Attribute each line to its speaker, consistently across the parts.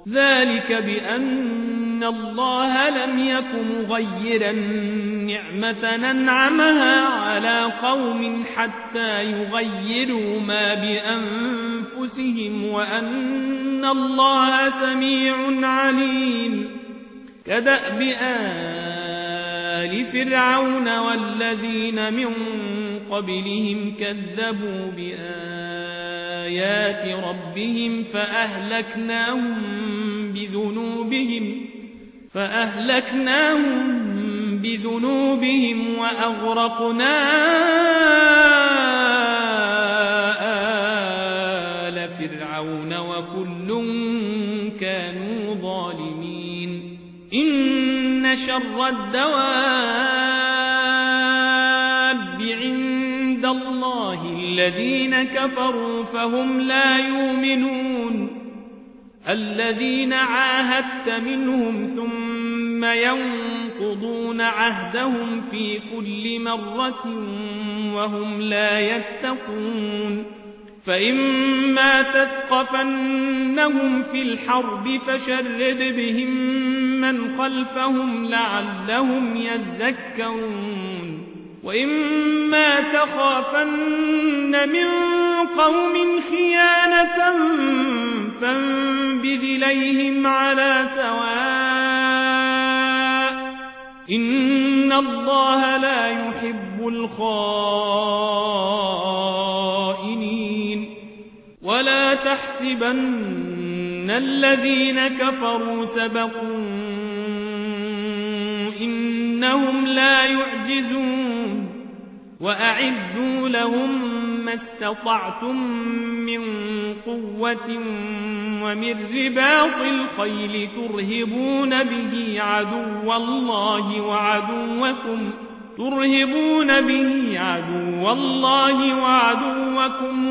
Speaker 1: ذلك بأن الله لم يك مغيرا نعمة أنعمها على قوم حتى يغيروا ما بأنفسهم وأن الله سميع عليم كدأب آل فرعون والذين من قبلهم كذبوا بآيات ربهم فأهلكناهم بذنوبهم وأغرقنا آل فرعون وكل كانوا ظالمين إن شر الدواب عند الله الذين كفروا فهم لا يؤمنون الذين عاهدت منهم ثم ينقضون عهدهم في كل مرة وهم لا يتقون فإما تثقفنهم في الحرب فشرد بهم من خلفهم لعلهم يذكرون وإما تخافن من قوم خيانة فانبذ إليهم على سواء إن الله لا يحب الخائنين ولا تحسبن الذين كفروا سبقوا إنهم لا يعجزون وأعدوا لهم ما استطعتم من قوة ومن رباط الخيل ترهبون به عدو الله وعدوكم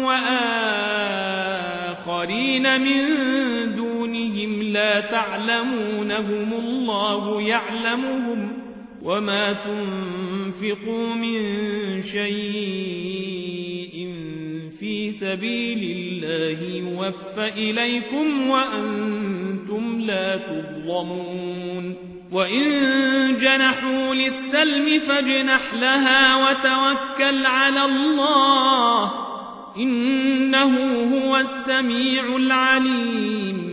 Speaker 1: وآخرين من دونهم لا تعلمونهم الله يعلمهم وما تنفقوا من شيء في سبيل الله يوفى إليكم وأنتم لا تظلمون وإن جنحوا للسلم فاجنح لها وتوكل على الله إنه هو السميع العليم